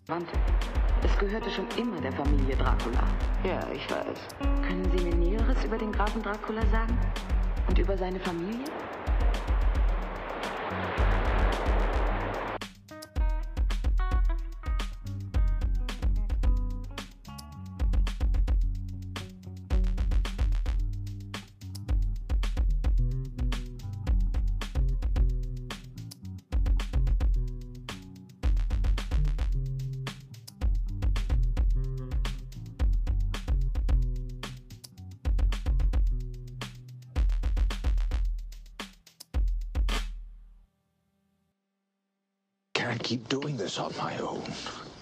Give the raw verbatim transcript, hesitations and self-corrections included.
Wand. Es gehörte schon immer der Familie Dracula. Ja, ich weiß. Können Sie mir Näheres über den Grafen Dracula sagen? Und über seine Familie? Can't keep doing this on my own.